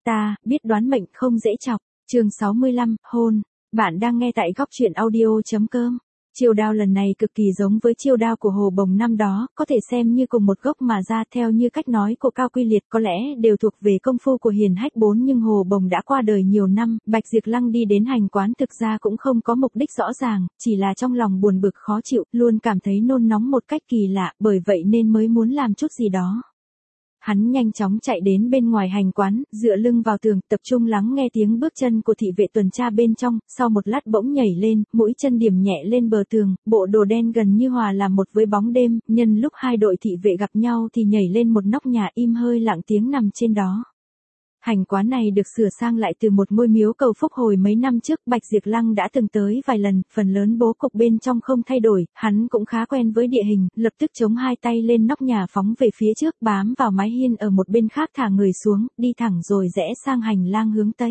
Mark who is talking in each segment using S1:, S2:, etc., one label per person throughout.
S1: Ta biết đoán mệnh không dễ chọc. Chương 65, hôn. Bạn đang nghe tại góc truyện audio.com. Chiêu đao lần này cực kỳ giống với chiêu đao của Hồ Bồng năm đó, có thể xem như cùng một gốc mà ra. Theo như cách nói của Cao Quy Liệt có lẽ đều thuộc về công phu của Hiền Hách 4, nhưng Hồ Bồng đã qua đời nhiều năm. Bạch Diệp Lăng đi đến hành quán thực ra cũng không có mục đích rõ ràng, chỉ là trong lòng buồn bực khó chịu, luôn cảm thấy nôn nóng một cách kỳ lạ, bởi vậy nên mới muốn làm chút gì đó. Hắn nhanh chóng chạy đến bên ngoài hành quán, dựa lưng vào tường, tập trung lắng nghe tiếng bước chân của thị vệ tuần tra bên trong, sau một lát bỗng nhảy lên, mũi chân điểm nhẹ lên bờ tường, bộ đồ đen gần như hòa làm một với bóng đêm, nhân lúc hai đội thị vệ gặp nhau thì nhảy lên một nóc nhà im hơi lặng tiếng nằm trên đó. Hành quán này được sửa sang lại từ một ngôi miếu cầu phúc hồi mấy năm trước, Bạch Diệp Lăng đã từng tới vài lần, phần lớn bố cục bên trong không thay đổi, hắn cũng khá quen với địa hình, lập tức chống hai tay lên nóc nhà phóng về phía trước, bám vào mái hiên ở một bên khác thả người xuống, đi thẳng rồi rẽ sang hành lang hướng tây.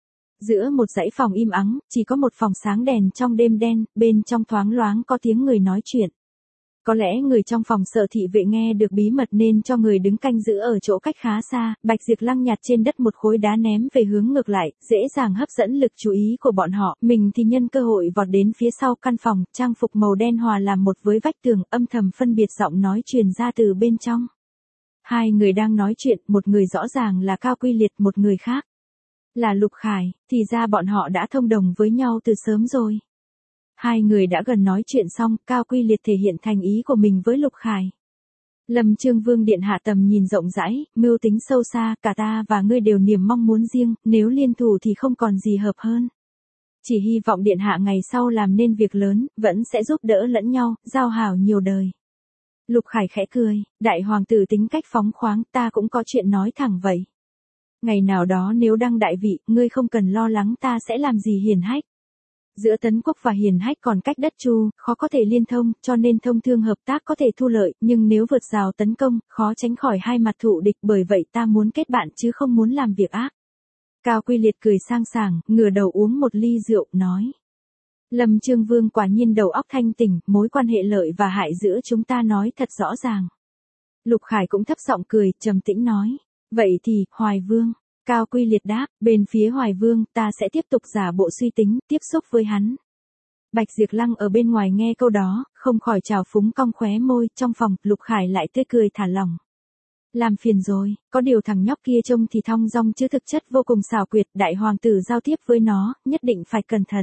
S1: Giữa một dãy phòng im ắng, chỉ có một phòng sáng đèn trong đêm đen, bên trong thoáng loáng có tiếng người nói chuyện. Có lẽ người trong phòng sợ thị vệ nghe được bí mật nên cho người đứng canh giữ ở chỗ cách khá xa. Bạch Diệp Lăng nhặt trên đất một khối đá ném về hướng ngược lại, dễ dàng hấp dẫn lực chú ý của bọn họ. Mình thì nhân cơ hội vọt đến phía sau căn phòng, trang phục màu đen hòa làm một với vách tường, âm thầm phân biệt giọng nói truyền ra từ bên trong. Hai người đang nói chuyện, một người rõ ràng là Cao Quy Liệt, một người khác là Lục Khải, thì ra bọn họ đã thông đồng với nhau từ sớm rồi. Hai người đã gần nói chuyện xong, Cao Quy Liệt thể hiện thành ý của mình với Lục Khải. Lâm Trương Vương điện hạ tầm nhìn rộng rãi, mưu tính sâu xa, cả ta và ngươi đều niềm mong muốn riêng, nếu liên thủ thì không còn gì hợp hơn. Chỉ hy vọng điện hạ ngày sau làm nên việc lớn, vẫn sẽ giúp đỡ lẫn nhau, giao hảo nhiều đời. Lục Khải khẽ cười, đại hoàng tử tính cách phóng khoáng, ta cũng có chuyện nói thẳng vậy. Ngày nào đó nếu đăng đại vị, ngươi không cần lo lắng ta sẽ làm gì Hiền Hách. Giữa Tấn Quốc và Hiền Hách còn cách đất chu, khó có thể liên thông, cho nên thông thương hợp tác có thể thu lợi, nhưng nếu vượt rào tấn công, khó tránh khỏi hai mặt thù địch, bởi vậy ta muốn kết bạn chứ không muốn làm việc ác. Cao Quy Liệt cười sang sảng, ngửa đầu uống một ly rượu, nói. Lâm Trương Vương quả nhiên đầu óc thanh tỉnh, mối quan hệ lợi và hại giữa chúng ta nói thật rõ ràng. Lục Khải cũng thấp giọng cười, trầm tĩnh nói. Vậy thì, Hoài Vương. Cao Quy Liệt đáp, bên phía Hoài Vương, ta sẽ tiếp tục giả bộ suy tính, tiếp xúc với hắn. Bạch Diệp Lăng ở bên ngoài nghe câu đó, không khỏi trào phúng cong khóe môi, trong phòng, Lục Khải lại tươi cười thả lỏng. Làm phiền rồi, có điều thằng nhóc kia trông thì thong dong chứ thực chất vô cùng xảo quyệt, đại hoàng tử giao tiếp với nó, nhất định phải cẩn thận.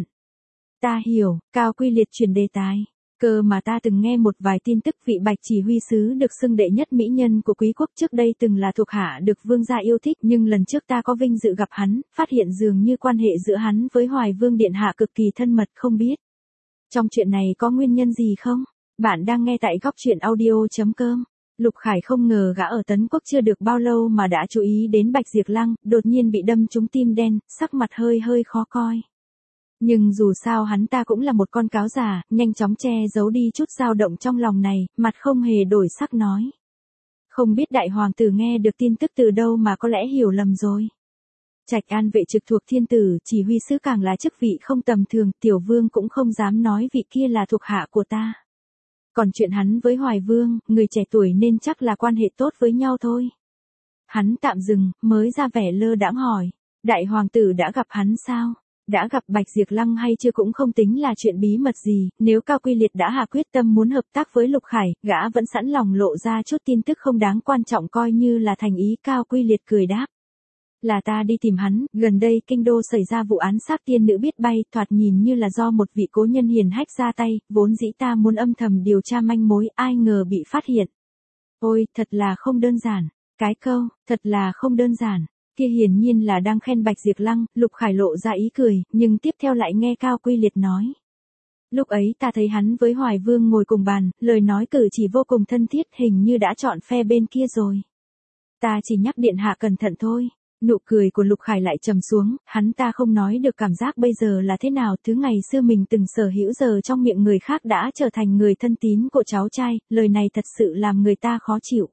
S1: Ta hiểu, Cao Quy Liệt chuyển đề tài. Cơ mà ta từng nghe một vài tin tức vị Bạch chỉ huy sứ được xưng đệ nhất mỹ nhân của quý quốc trước đây từng là thuộc hạ được vương gia yêu thích, nhưng lần trước ta có vinh dự gặp hắn, phát hiện dường như quan hệ giữa hắn với Hoài Vương điện hạ cực kỳ thân mật, không biết. Trong chuyện này có nguyên nhân gì không? Bạn đang nghe tại góc truyện audio.com. Lục Khải không ngờ gã ở Tấn Quốc chưa được bao lâu mà đã chú ý đến Bạch Diệp Lăng, đột nhiên bị đâm trúng tim đen, sắc mặt hơi khó coi. Nhưng dù sao hắn ta cũng là một con cáo già, nhanh chóng che giấu đi chút dao động trong lòng này, mặt không hề đổi sắc nói. Không biết đại hoàng tử nghe được tin tức từ đâu mà có lẽ hiểu lầm rồi. Trạch An vệ trực thuộc thiên tử, chỉ huy sứ càng là chức vị không tầm thường, tiểu vương cũng không dám nói vị kia là thuộc hạ của ta. Còn chuyện hắn với Hoài Vương, người trẻ tuổi nên chắc là quan hệ tốt với nhau thôi. Hắn tạm dừng, mới ra vẻ lơ đãng hỏi, đại hoàng tử đã gặp hắn sao? Đã gặp Bạch Diệp Lăng hay chưa cũng không tính là chuyện bí mật gì, nếu Cao Quy Liệt đã hạ quyết tâm muốn hợp tác với Lục Khải, gã vẫn sẵn lòng lộ ra chút tin tức không đáng quan trọng coi như là thành ý. Cao Quy Liệt cười đáp. Là ta đi tìm hắn, gần đây kinh đô xảy ra vụ án xác tiên nữ biết bay, thoạt nhìn như là do một vị cố nhân hiền hách ra tay, vốn dĩ ta muốn âm thầm điều tra manh mối, ai ngờ bị phát hiện. Ôi, thật là không đơn giản. Cái câu, thật là không đơn giản. Kia hiển nhiên là đang khen Bạch Diệp Lăng, Lục Khải lộ ra ý cười, nhưng tiếp theo lại nghe Cao Quy Liệt nói. Lúc ấy ta thấy hắn với Hoài Vương ngồi cùng bàn, lời nói cử chỉ vô cùng thân thiết, hình như đã chọn phe bên kia rồi. Ta chỉ nhắc điện hạ cẩn thận thôi. Nụ cười của Lục Khải lại trầm xuống, hắn ta không nói được cảm giác bây giờ là thế nào, thứ ngày xưa mình từng sở hữu giờ trong miệng người khác đã trở thành người thân tín của cháu trai, lời này thật sự làm người ta khó chịu.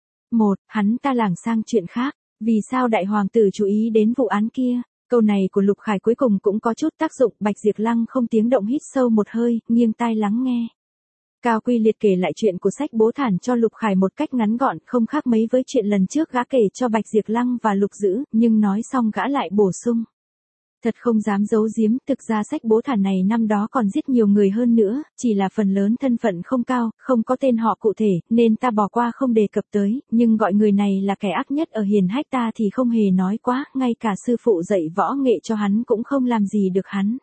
S1: Hắn ta lảng sang chuyện khác. Vì sao đại hoàng tử chú ý đến vụ án kia? Câu này của Lục Khải cuối cùng cũng có chút tác dụng, Bạch Diệp Lăng không tiếng động hít sâu một hơi, nghiêng tai lắng nghe. Cao Quy liệt kể lại chuyện của sách bố thản cho Lục Khải một cách ngắn gọn, không khác mấy với chuyện lần trước gã kể cho Bạch Diệp Lăng và Lục Dữ, nhưng nói xong gã lại bổ sung. Thật không dám giấu giếm, thực ra sách bố thản này năm đó còn giết nhiều người hơn nữa, chỉ là phần lớn thân phận không cao, không có tên họ cụ thể, nên ta bỏ qua không đề cập tới, nhưng gọi người này là kẻ ác nhất ở hiền hách ta thì không hề nói quá, ngay cả sư phụ dạy võ nghệ cho hắn cũng không làm gì được hắn.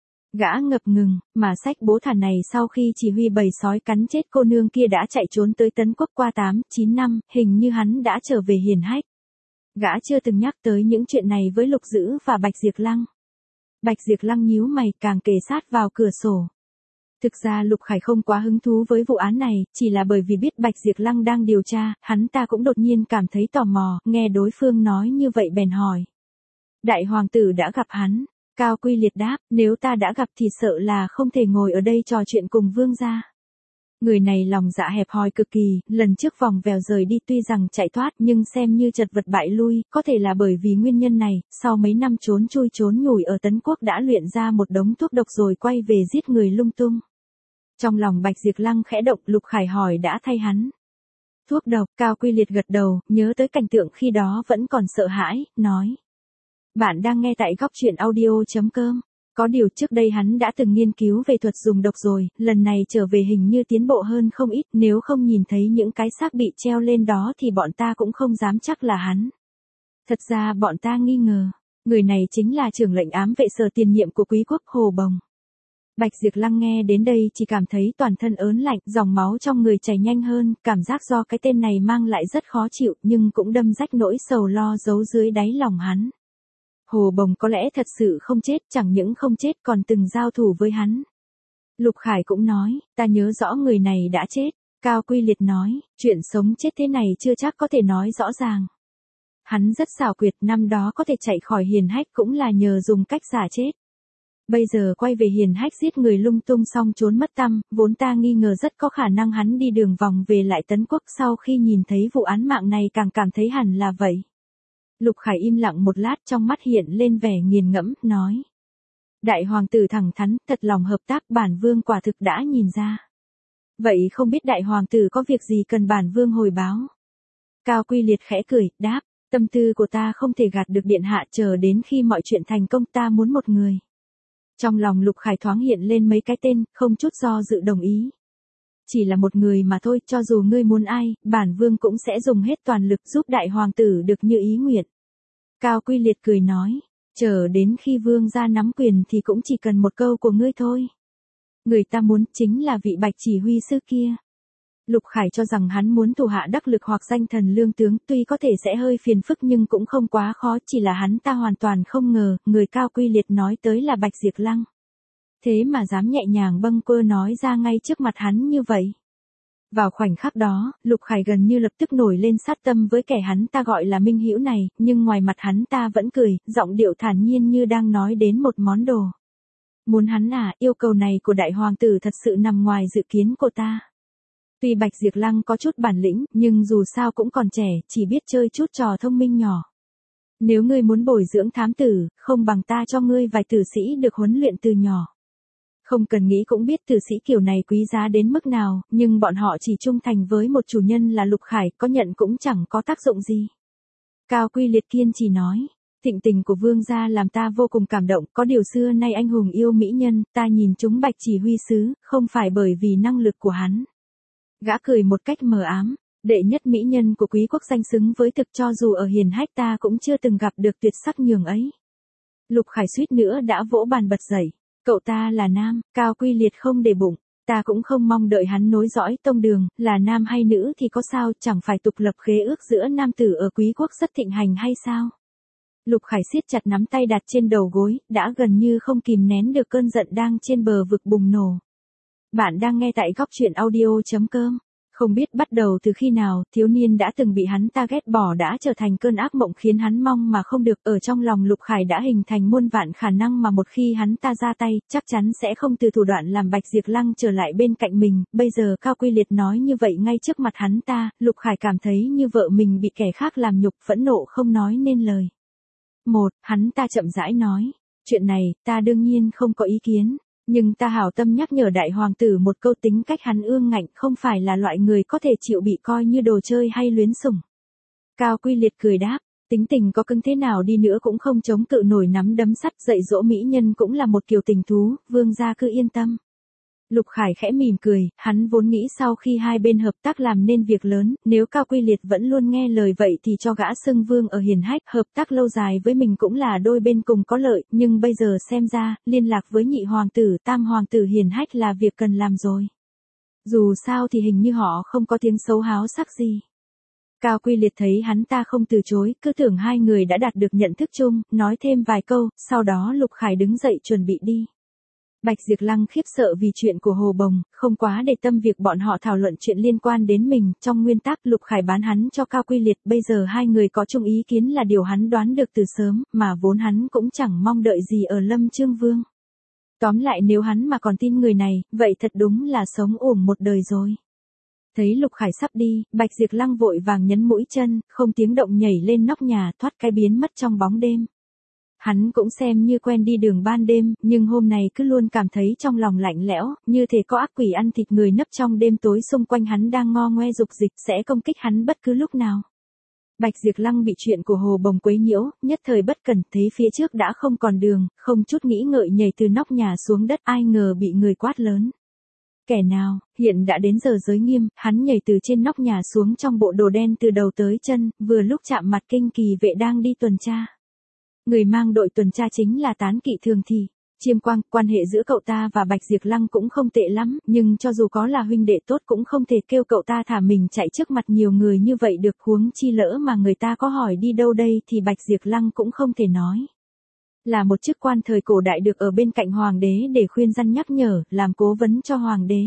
S1: Gã ngập ngừng, mà sách bố thản này sau khi chỉ huy bầy sói cắn chết cô nương kia đã chạy trốn tới Tấn Quốc qua 8-9 năm, hình như hắn đã trở về hiền hách. Gã chưa từng nhắc tới những chuyện này với Lục Dữ và Bạch Diệp Lăng. Bạch Diệp Lăng nhíu mày, càng kề sát vào cửa sổ. Thực ra Lục Khải không quá hứng thú với vụ án này, chỉ là bởi vì biết Bạch Diệp Lăng đang điều tra, hắn ta cũng đột nhiên cảm thấy tò mò, nghe đối phương nói như vậy bèn hỏi. Đại hoàng tử đã gặp hắn. Cao Quy liệt đáp, nếu ta đã gặp thì sợ là không thể ngồi ở đây trò chuyện cùng vương gia. Người này lòng dạ hẹp hòi cực kỳ, lần trước vòng vèo rời đi tuy rằng chạy thoát nhưng xem như chật vật bại lui, có thể là bởi vì nguyên nhân này, sau mấy năm trốn chui trốn nhủi ở Tấn Quốc đã luyện ra một đống thuốc độc rồi quay về giết người lung tung. Trong lòng Bạch Diệp Lăng khẽ động, Lục Khải hỏi đã thay hắn. Thuốc độc, Cao Quy liệt gật đầu, nhớ tới cảnh tượng khi đó vẫn còn sợ hãi, nói. Bạn đang nghe tại góc truyện audio.com. Có điều trước đây hắn đã từng nghiên cứu về thuật dùng độc rồi, lần này trở về hình như tiến bộ hơn không ít, nếu không nhìn thấy những cái xác bị treo lên đó thì bọn ta cũng không dám chắc là hắn. Thật ra bọn ta nghi ngờ, người này chính là trưởng lệnh ám vệ sở tiền nhiệm của quý quốc Hồ Bồng. Bạch Diệp Lăng nghe đến đây chỉ cảm thấy toàn thân ớn lạnh, dòng máu trong người chảy nhanh hơn, cảm giác do cái tên này mang lại rất khó chịu nhưng cũng đâm rách nỗi sầu lo giấu dưới đáy lòng hắn. Hồ Bồng có lẽ thật sự không chết, chẳng những không chết còn từng giao thủ với hắn. Lục Khải cũng nói, ta nhớ rõ người này đã chết. Cao Quy liệt nói, chuyện sống chết thế này chưa chắc có thể nói rõ ràng. Hắn rất xảo quyệt, năm đó có thể chạy khỏi hiền hách cũng là nhờ dùng cách giả chết. Bây giờ quay về hiền hách giết người lung tung xong trốn mất tăm, vốn ta nghi ngờ rất có khả năng hắn đi đường vòng về lại Tấn Quốc, sau khi nhìn thấy vụ án mạng này càng cảm thấy hẳn là vậy. Lục Khải im lặng một lát, trong mắt hiện lên vẻ nghiền ngẫm, nói. Đại hoàng tử thẳng thắn, thật lòng hợp tác, bản vương quả thực đã nhìn ra. Vậy không biết đại hoàng tử có việc gì cần bản vương hồi báo? Cao Quy liệt khẽ cười, đáp, tâm tư của ta không thể gạt được điện hạ, chờ đến khi mọi chuyện thành công ta muốn một người. Trong lòng Lục Khải thoáng hiện lên mấy cái tên, không chút do dự đồng ý. Chỉ là một người mà thôi, cho dù ngươi muốn ai, bản vương cũng sẽ dùng hết toàn lực giúp đại hoàng tử được như ý nguyện. Cao Quy liệt cười nói, chờ đến khi vương gia nắm quyền thì cũng chỉ cần một câu của ngươi thôi. Người ta muốn chính là vị Bạch chỉ huy sư kia. Lục Khải cho rằng hắn muốn thủ hạ đắc lực hoặc danh thần lương tướng, tuy có thể sẽ hơi phiền phức nhưng cũng không quá khó, chỉ là hắn ta hoàn toàn không ngờ, người Cao Quy liệt nói tới là Bạch Diệp Lăng. Thế mà dám nhẹ nhàng bâng quơ nói ra ngay trước mặt hắn như vậy. Vào khoảnh khắc đó, Lục Khải gần như lập tức nổi lên sát tâm với kẻ hắn ta gọi là Minh Hữu này, nhưng ngoài mặt hắn ta vẫn cười, giọng điệu thản nhiên như đang nói đến một món đồ. Muốn hắn à, yêu cầu này của đại hoàng tử thật sự nằm ngoài dự kiến của ta. Tuy Bạch Diệp Lăng có chút bản lĩnh, nhưng dù sao cũng còn trẻ, chỉ biết chơi chút trò thông minh nhỏ. Nếu ngươi muốn bồi dưỡng thám tử, không bằng ta cho ngươi vài tử sĩ được huấn luyện từ nhỏ. Không cần nghĩ cũng biết tử sĩ kiểu này quý giá đến mức nào, nhưng bọn họ chỉ trung thành với một chủ nhân là Lục Khải, có nhận cũng chẳng có tác dụng gì. Cao Quy liệt kiên chỉ nói, thịnh tình của vương gia làm ta vô cùng cảm động, có điều xưa nay anh hùng yêu mỹ nhân, ta nhìn chúng Bạch chỉ huy sứ, không phải bởi vì năng lực của hắn. Gã cười một cách mờ ám, đệ nhất mỹ nhân của quý quốc danh xứng với thực, cho dù ở hiền hách ta cũng chưa từng gặp được tuyệt sắc nhường ấy. Lục Khải suýt nữa đã vỗ bàn bật dậy. Cậu ta là nam, Cao Quy liệt không để bụng, ta cũng không mong đợi hắn nối dõi tông đường, là nam hay nữ thì có sao, chẳng phải tục lập khế ước giữa nam tử ở quý quốc rất thịnh hành hay sao? Lục Khải siết chặt nắm tay đặt trên đầu gối, đã gần như không kìm nén được cơn giận đang trên bờ vực bùng nổ. Bạn đang nghe tại góc truyện audio.com. Không biết bắt đầu từ khi nào, thiếu niên đã từng bị hắn ta ghét bỏ đã trở thành cơn ác mộng khiến hắn mong mà không được, ở trong lòng Lục Khải đã hình thành muôn vạn khả năng mà một khi hắn ta ra tay, chắc chắn sẽ không từ thủ đoạn làm Bạch Diệp Lăng trở lại bên cạnh mình, bây giờ Cao Quy liệt nói như vậy ngay trước mặt hắn ta, Lục Khải cảm thấy như vợ mình bị kẻ khác làm nhục, phẫn nộ không nói nên lời. Hắn ta chậm rãi nói, chuyện này, ta đương nhiên không có ý kiến. Nhưng ta hảo tâm nhắc nhở đại hoàng tử một câu, tính cách hắn ương ngạnh, không phải là loại người có thể chịu bị coi như đồ chơi hay luyến sủng. Cao Quy Liệt cười đáp, tính tình có cứng thế nào đi nữa cũng không chống cự nổi nắm đấm sắt, dạy dỗ mỹ nhân cũng là một kiểu tình thú, vương gia cứ yên tâm. Lục Khải khẽ mỉm cười, hắn vốn nghĩ sau khi hai bên hợp tác làm nên việc lớn, nếu Cao Quy Liệt vẫn luôn nghe lời vậy thì cho gã xưng vương ở hiển hách, hợp tác lâu dài với mình cũng là đôi bên cùng có lợi, nhưng bây giờ xem ra, liên lạc với nhị hoàng tử, tam hoàng tử hiển hách là việc cần làm rồi. Dù sao thì hình như họ không có tiếng xấu háo sắc gì. Cao Quy Liệt thấy hắn ta không từ chối, cứ tưởng hai người đã đạt được nhận thức chung, nói thêm vài câu, sau đó Lục Khải đứng dậy chuẩn bị đi. Bạch Diệp Lăng khiếp sợ vì chuyện của Hồ Bồng, không quá để tâm việc bọn họ thảo luận chuyện liên quan đến mình, trong nguyên tắc Lục Khải bán hắn cho Cao Quy Liệt, bây giờ hai người có chung ý kiến là điều hắn đoán được từ sớm, mà vốn hắn cũng chẳng mong đợi gì ở Lâm Chương Vương. Tóm lại nếu hắn mà còn tin người này, vậy thật đúng là sống uổng một đời rồi. Thấy Lục Khải sắp đi, Bạch Diệp Lăng vội vàng nhấn mũi chân, không tiếng động nhảy lên nóc nhà, thoát cái biến mất trong bóng đêm. Hắn cũng xem như quen đi đường ban đêm, nhưng hôm nay cứ luôn cảm thấy trong lòng lạnh lẽo, như thể có ác quỷ ăn thịt người nấp trong đêm tối xung quanh hắn đang ngo ngoe dục dịch sẽ công kích hắn bất cứ lúc nào. Bạch Diệp Lăng bị chuyện của Hồ Bồng quấy nhiễu, nhất thời bất cẩn, thấy phía trước đã không còn đường, không chút nghĩ ngợi nhảy từ nóc nhà xuống đất, ai ngờ bị người quát lớn. Kẻ nào, hiện đã đến giờ giới nghiêm, hắn nhảy từ trên nóc nhà xuống trong bộ đồ đen từ đầu tới chân, vừa lúc chạm mặt kinh kỳ vệ đang đi tuần tra. Người mang đội tuần tra chính là Tán Kỵ Thường Thì. Chiêm Quang, quan hệ giữa cậu ta và Bạch Diệp Lăng cũng không tệ lắm, nhưng cho dù có là huynh đệ tốt cũng không thể kêu cậu ta thả mình chạy trước mặt nhiều người như vậy được, huống chi lỡ mà người ta có hỏi đi đâu đây thì Bạch Diệp Lăng cũng không thể nói. Là một chức quan thời cổ đại được ở bên cạnh hoàng đế để khuyên răn nhắc nhở, làm cố vấn cho hoàng đế.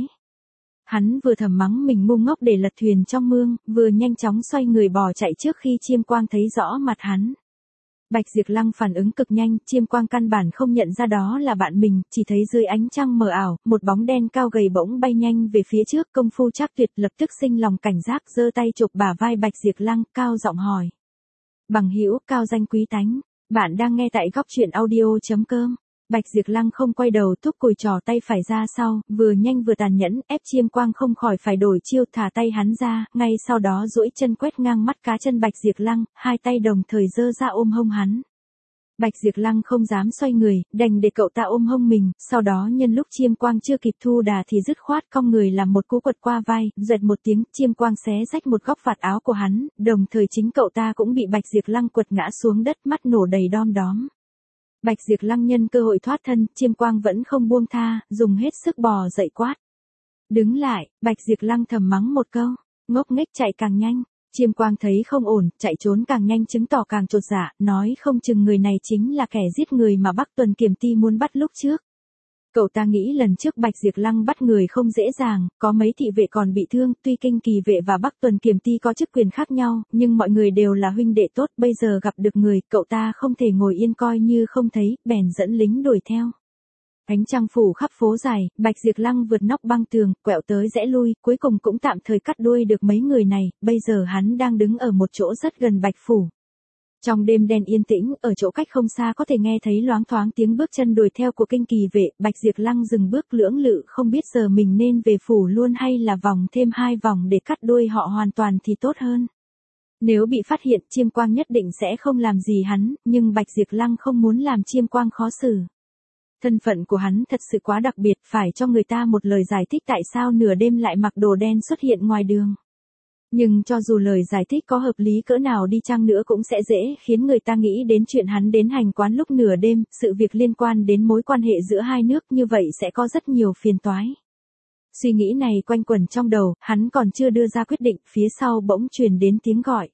S1: Hắn vừa thầm mắng mình ngu ngốc để lật thuyền trong mương, vừa nhanh chóng xoay người bỏ chạy trước khi Chiêm Quang thấy rõ mặt hắn. Bạch Diệp Lăng phản ứng cực nhanh, Chiêm Quang căn bản không nhận ra đó là bạn mình, chỉ thấy dưới ánh trăng mờ ảo, một bóng đen cao gầy bỗng bay nhanh về phía trước, công phu chắc tuyệt, lập tức sinh lòng cảnh giác, giơ tay chụp bả vai Bạch Diệp Lăng, cao giọng hỏi. Bằng hữu, cao danh quý tánh, bạn đang nghe tại góc truyện audio.com. Bạch Diệp Lăng không quay đầu, thúc cùi trò tay phải ra sau, vừa nhanh vừa tàn nhẫn, ép Chiêm Quang không khỏi phải đổi chiêu, thả tay hắn ra, ngay sau đó duỗi chân quét ngang mắt cá chân Bạch Diệp Lăng, hai tay đồng thời giơ ra ôm hông hắn. Bạch Diệp Lăng không dám xoay người, đành để cậu ta ôm hông mình, sau đó nhân lúc Chiêm Quang chưa kịp thu đà thì dứt khoát cong người làm một cú quật qua vai, giật một tiếng, Chiêm Quang xé rách một góc vạt áo của hắn, đồng thời chính cậu ta cũng bị Bạch Diệp Lăng quật ngã xuống đất, mắt nổ đầy đom đóm. Bạch Diệp Lăng nhân cơ hội thoát thân, Chiêm Quang vẫn không buông tha, dùng hết sức bò dậy quát. Đứng lại, Bạch Diệp Lăng thầm mắng một câu, ngốc nghếch chạy càng nhanh. Chiêm Quang thấy không ổn, chạy trốn càng nhanh chứng tỏ càng chột dạ, nói không chừng người này chính là kẻ giết người mà Bắc Tuần Kiểm Ty muốn bắt lúc trước. Cậu ta nghĩ lần trước Bạch Diệp Lăng bắt người không dễ dàng, có mấy thị vệ còn bị thương, tuy Kinh Kỳ vệ và Bắc Tuần Kiểm Ty có chức quyền khác nhau, nhưng mọi người đều là huynh đệ tốt, bây giờ gặp được người, cậu ta không thể ngồi yên coi như không thấy, bèn dẫn lính đuổi theo. Ánh trăng phủ khắp phố dài, Bạch Diệp Lăng vượt nóc băng tường, quẹo tới rẽ lui, cuối cùng cũng tạm thời cắt đuôi được mấy người này, bây giờ hắn đang đứng ở một chỗ rất gần Bạch Phủ. Trong đêm đen yên tĩnh, ở chỗ cách không xa có thể nghe thấy loáng thoáng tiếng bước chân đuổi theo của Kinh Kỳ vệ, Bạch Diệp Lăng dừng bước lưỡng lự không biết giờ mình nên về phủ luôn hay là vòng thêm 2 vòng để cắt đuôi họ hoàn toàn thì tốt hơn. Nếu bị phát hiện, Chiêm Quang nhất định sẽ không làm gì hắn, nhưng Bạch Diệp Lăng không muốn làm Chiêm Quang khó xử. Thân phận của hắn thật sự quá đặc biệt, phải cho người ta một lời giải thích tại sao nửa đêm lại mặc đồ đen xuất hiện ngoài đường. Nhưng cho dù lời giải thích có hợp lý cỡ nào đi chăng nữa cũng sẽ dễ khiến người ta nghĩ đến chuyện hắn đến hành quán lúc nửa đêm, sự việc liên quan đến mối quan hệ giữa hai nước, như vậy sẽ có rất nhiều phiền toái. Suy nghĩ này quanh quẩn trong đầu, hắn còn chưa đưa ra quyết định, phía sau bỗng truyền đến tiếng gọi.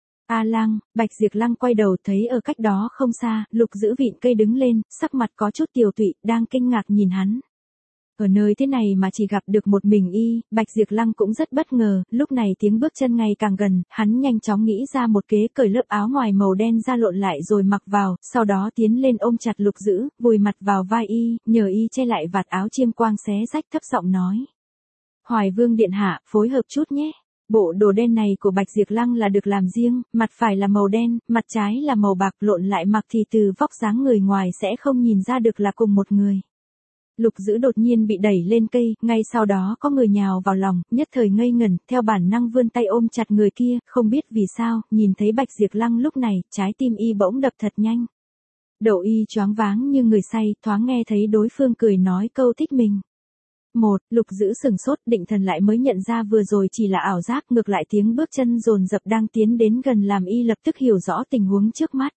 S1: A Lăng, Bạch Diệp Lăng quay đầu thấy ở cách đó không xa, Lục giữ vịn cây đứng lên, sắc mặt có chút tiều tụy, đang kinh ngạc nhìn hắn. Ở nơi thế này mà chỉ gặp được một mình y, Bạch Diệp Lăng cũng rất bất ngờ, lúc này tiếng bước chân ngày càng gần, hắn nhanh chóng nghĩ ra một kế, cởi lớp áo ngoài màu đen ra lộn lại rồi mặc vào, sau đó tiến lên ôm chặt Lục giữ, vùi mặt vào vai y, nhờ y che lại vạt áo Chiêm Quang xé rách, thấp giọng nói. Hoài Vương điện hạ, phối hợp chút nhé. Bộ đồ đen này của Bạch Diệp Lăng là được làm riêng, mặt phải là màu đen, mặt trái là màu bạc, lộn lại mặc thì từ vóc dáng người ngoài sẽ không nhìn ra được là cùng một người. Lục Dữ đột nhiên bị đẩy lên cây, ngay sau đó có người nhào vào lòng, nhất thời ngây ngẩn, theo bản năng vươn tay ôm chặt người kia, không biết vì sao, nhìn thấy Bạch Diệp Lăng lúc này, trái tim y bỗng đập thật nhanh. Đầu y choáng váng như người say, thoáng nghe thấy đối phương cười nói câu thích mình. Lục Dữ sừng sốt, định thần lại mới nhận ra vừa rồi chỉ là ảo giác, ngược lại tiếng bước chân dồn dập đang tiến đến gần làm y lập tức hiểu rõ tình huống trước mắt.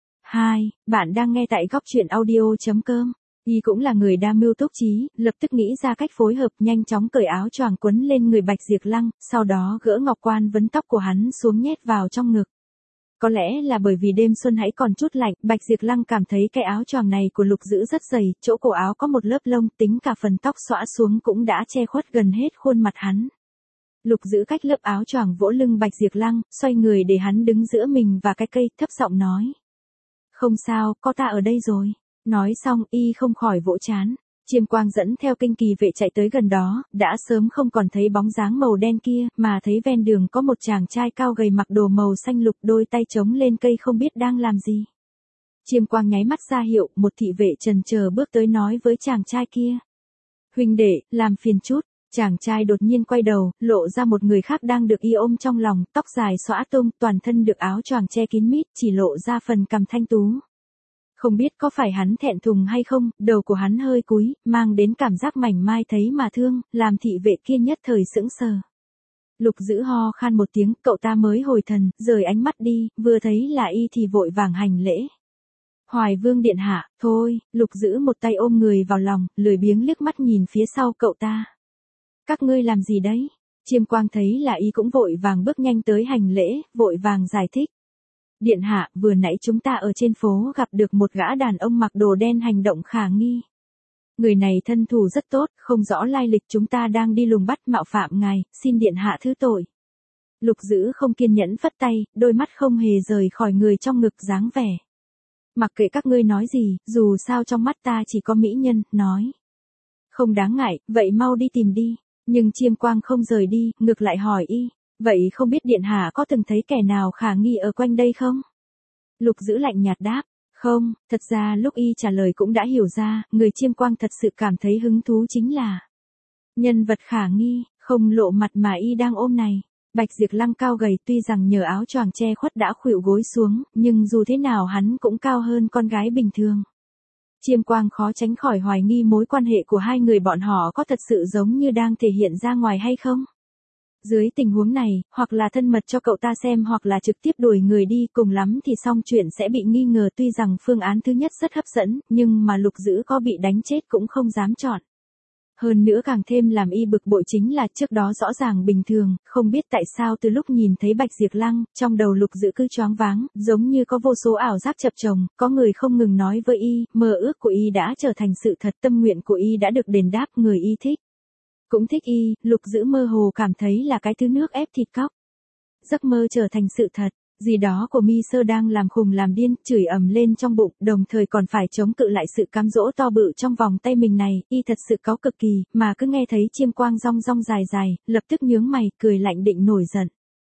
S1: 2. Bạn đang nghe tại góc truyện audio.com. Y cũng là người đa mưu túc trí, lập tức nghĩ ra cách phối hợp, nhanh chóng cởi áo choàng quấn lên người Bạch Diệp Lăng, sau đó gỡ ngọc quan vấn tóc của hắn xuống nhét vào trong ngực. Có lẽ là bởi vì đêm xuân hãy còn chút lạnh, Bạch Diệp Lăng cảm thấy cái áo choàng này của Lục Dữ rất dày, chỗ cổ áo có một lớp lông, tính cả phần tóc xõa xuống cũng đã che khuất gần hết khuôn mặt hắn. Lục Dữ cách lớp áo choàng vỗ lưng Bạch Diệp Lăng, xoay người để hắn đứng giữa mình và cái cây, thấp giọng nói. Không sao, có ta ở đây rồi. Nói xong y không khỏi vỗ trán. Chiêm Quang dẫn theo kinh kỳ vệ chạy tới gần đó, đã sớm không còn thấy bóng dáng màu đen kia, mà thấy ven đường có một chàng trai cao gầy mặc đồ màu xanh lục, đôi tay chống lên cây không biết đang làm gì. Chiêm Quang nháy mắt ra hiệu, một thị vệ chần chờ bước tới nói với chàng trai kia. Huynh đệ, làm phiền chút. Chàng trai đột nhiên quay đầu, lộ ra một người khác đang được y ôm trong lòng, tóc dài xõa tung, toàn thân được áo choàng che kín mít, chỉ lộ ra phần cằm thanh tú. Không biết có phải hắn thẹn thùng hay không, đầu của hắn hơi cúi, mang đến cảm giác mảnh mai thấy mà thương, làm thị vệ kia nhất thời sững sờ. Lục Dữ ho khan một tiếng, cậu ta mới hồi thần, rời ánh mắt đi, vừa thấy là y thì vội vàng hành lễ. Hoài Vương điện hạ, thôi, Lục Dữ một tay ôm người vào lòng, lười biếng liếc mắt nhìn phía sau cậu ta. Các ngươi làm gì đấy? Chiêm Quang thấy là y cũng vội vàng bước nhanh tới hành lễ, vội vàng giải thích. Điện hạ, vừa nãy chúng ta ở trên phố gặp được một gã đàn ông mặc đồ đen hành động khả nghi. Người này thân thủ rất tốt, không rõ lai lịch, chúng ta đang đi lùng bắt mạo phạm ngài, xin điện hạ thứ tội. Lục Dữ không kiên nhẫn phất tay, đôi mắt không hề rời khỏi người trong ngực dáng vẻ. Mặc kệ các ngươi nói gì, dù sao trong mắt ta chỉ có mỹ nhân, nói. Không đáng ngại, vậy mau đi tìm đi. Nhưng Chiêm Quang không rời đi, ngược lại hỏi y. Vậy không biết điện hạ có từng thấy kẻ nào khả nghi ở quanh đây không? Lục Dữ lạnh nhạt đáp. Không, thật ra lúc y trả lời cũng đã hiểu ra, người Chiêm Quang thật sự cảm thấy hứng thú chính là nhân vật khả nghi, không lộ mặt mà y đang ôm này. Bạch Diệp Lăng cao gầy, tuy rằng nhờ áo choàng che khuất đã khuỵu gối xuống, nhưng dù thế nào hắn cũng cao hơn con gái bình thường. Chiêm Quang khó tránh khỏi hoài nghi mối quan hệ của hai người bọn họ có thật sự giống như đang thể hiện ra ngoài hay không. Dưới tình huống này, hoặc là thân mật cho cậu ta xem hoặc là trực tiếp đuổi người đi, cùng lắm thì xong chuyện sẽ bị nghi ngờ. Tuy rằng phương án thứ nhất rất hấp dẫn, nhưng mà Lục Dữ có bị đánh chết cũng không dám chọn. Hơn nữa càng thêm làm y bực bội chính là trước đó rõ ràng bình thường, không biết tại sao từ lúc nhìn thấy Bạch Diệp Lăng, trong đầu Lục Dữ cứ choáng váng, giống như có vô số ảo giác chập chồng, có người không ngừng nói với y, mơ ước của y đã trở thành sự thật, tâm nguyện của y đã được đền đáp, người y thích. Cũng thích y, Lục Dữ mơ hồ cảm thấy là cái thứ nước ép thịt cóc. Giấc mơ trở thành sự thật, gì đó của Mi Sơ đang làm khùng làm điên, chửi ầm lên trong bụng, đồng thời còn phải chống cự lại sự cám dỗ to bự trong vòng tay mình này, y thật sự cáu cực kỳ, mà cứ nghe thấy Chiêm Quang rong rong dài dài, lập tức nhướng mày, cười lạnh định nổi giận.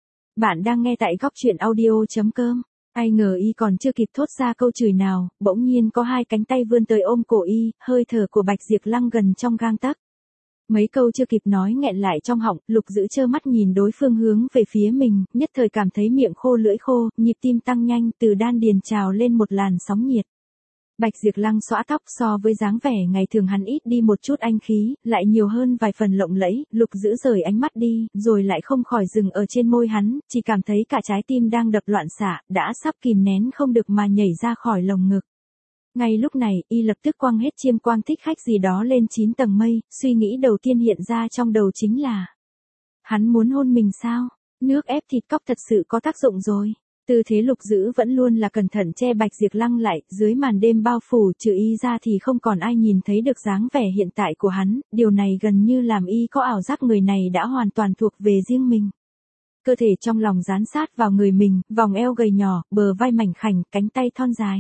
S1: Bạn đang nghe tại góc truyện audio.com. Ai ngờ y còn chưa kịp thốt ra câu chửi nào, bỗng nhiên có hai cánh tay vươn tới ôm cổ y, hơi thở của Bạch Diệp Lăng gần trong gang tấc. Mấy câu chưa kịp nói nghẹn lại trong họng, Lục Dữ trơ mắt nhìn đối phương hướng về phía mình, nhất thời cảm thấy miệng khô lưỡi khô, nhịp tim tăng nhanh, từ đan điền trào lên một làn sóng nhiệt. Bạch Diệp Lăng xõa tóc, so với dáng vẻ ngày thường hắn ít đi một chút anh khí, lại nhiều hơn vài phần lộng lẫy. Lục Dữ rời ánh mắt đi, rồi lại không khỏi dừng ở trên môi hắn, chỉ cảm thấy cả trái tim đang đập loạn xạ, đã sắp kìm nén không được mà nhảy ra khỏi lồng ngực. Ngay lúc này, y lập tức quăng hết Chiêm Quang thích khách gì đó lên 9 tầng mây, suy nghĩ đầu tiên hiện ra trong đầu chính là hắn muốn hôn mình sao? Nước ép thịt cóc thật sự có tác dụng rồi. Tư thế Lục Dữ vẫn luôn là cẩn thận che Bạch Diệp Lăng lại, dưới màn đêm bao phủ trừ y ra thì không còn ai nhìn thấy được dáng vẻ hiện tại của hắn, điều này gần như làm y có ảo giác người này đã hoàn toàn thuộc về riêng mình. Cơ thể trong lòng dán sát vào người mình, vòng eo gầy nhỏ, bờ vai mảnh khảnh, cánh tay thon dài.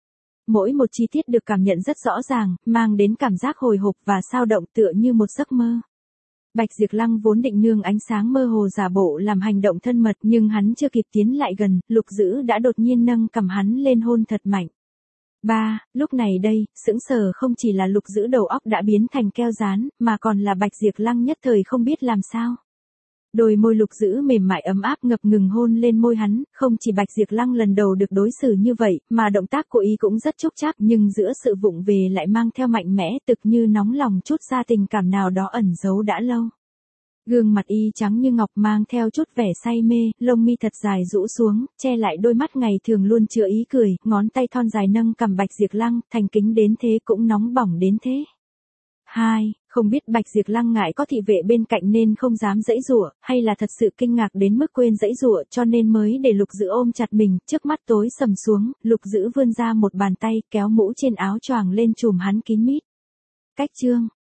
S1: Mỗi một chi tiết được cảm nhận rất rõ ràng, mang đến cảm giác hồi hộp và sao động tựa như một giấc mơ. Bạch Diệp Lăng vốn định nương ánh sáng mơ hồ giả bộ làm hành động thân mật, nhưng hắn chưa kịp tiến lại gần, Lục Dữ đã đột nhiên nâng cằm hắn lên hôn thật mạnh. 3. Lúc này đây, sững sờ không chỉ là Lục Dữ đầu óc đã biến thành keo dán, mà còn là Bạch Diệp Lăng nhất thời không biết làm sao. Đôi môi Lục Dữ mềm mại ấm áp ngập ngừng hôn lên môi hắn, không chỉ Bạch Diệp Lăng lần đầu được đối xử như vậy, mà động tác của y cũng rất chúc cháp, nhưng giữa sự vụng về lại mang theo mạnh mẽ, tực như nóng lòng trút ra tình cảm nào đó ẩn giấu đã lâu. Gương mặt y trắng như ngọc mang theo chút vẻ say mê, lông mi thật dài rũ xuống, che lại đôi mắt ngày thường luôn chứa ý cười, ngón tay thon dài nâng cằm Bạch Diệp Lăng, thành kính đến thế cũng nóng bỏng đến thế. 2. Không biết Bạch Diệp Lăng ngại có thị vệ bên cạnh nên không dám giãy giụa, hay là thật sự kinh ngạc đến mức quên giãy giụa cho nên mới để Lục Dữ ôm chặt mình, trước mắt tối sầm xuống, Lục Dữ vươn ra một bàn tay kéo mũ trên áo choàng lên trùm hắn kín mít. Cách chương